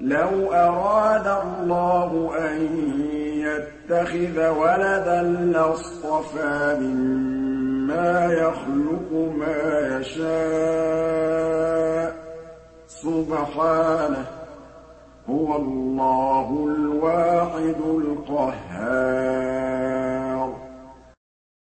لَوْ أَرَادَ اللَّهُ أَن يَتَّخِذَ وَلَدًا لَّاصْطَفَىٰ مِمَّا يَخْلُقُ مَا يَشَاءُ ۚ سُبْحَانَهُ ۖ هُوَ اللَّهُ الْوَاحِدُ الْقَهَّارُ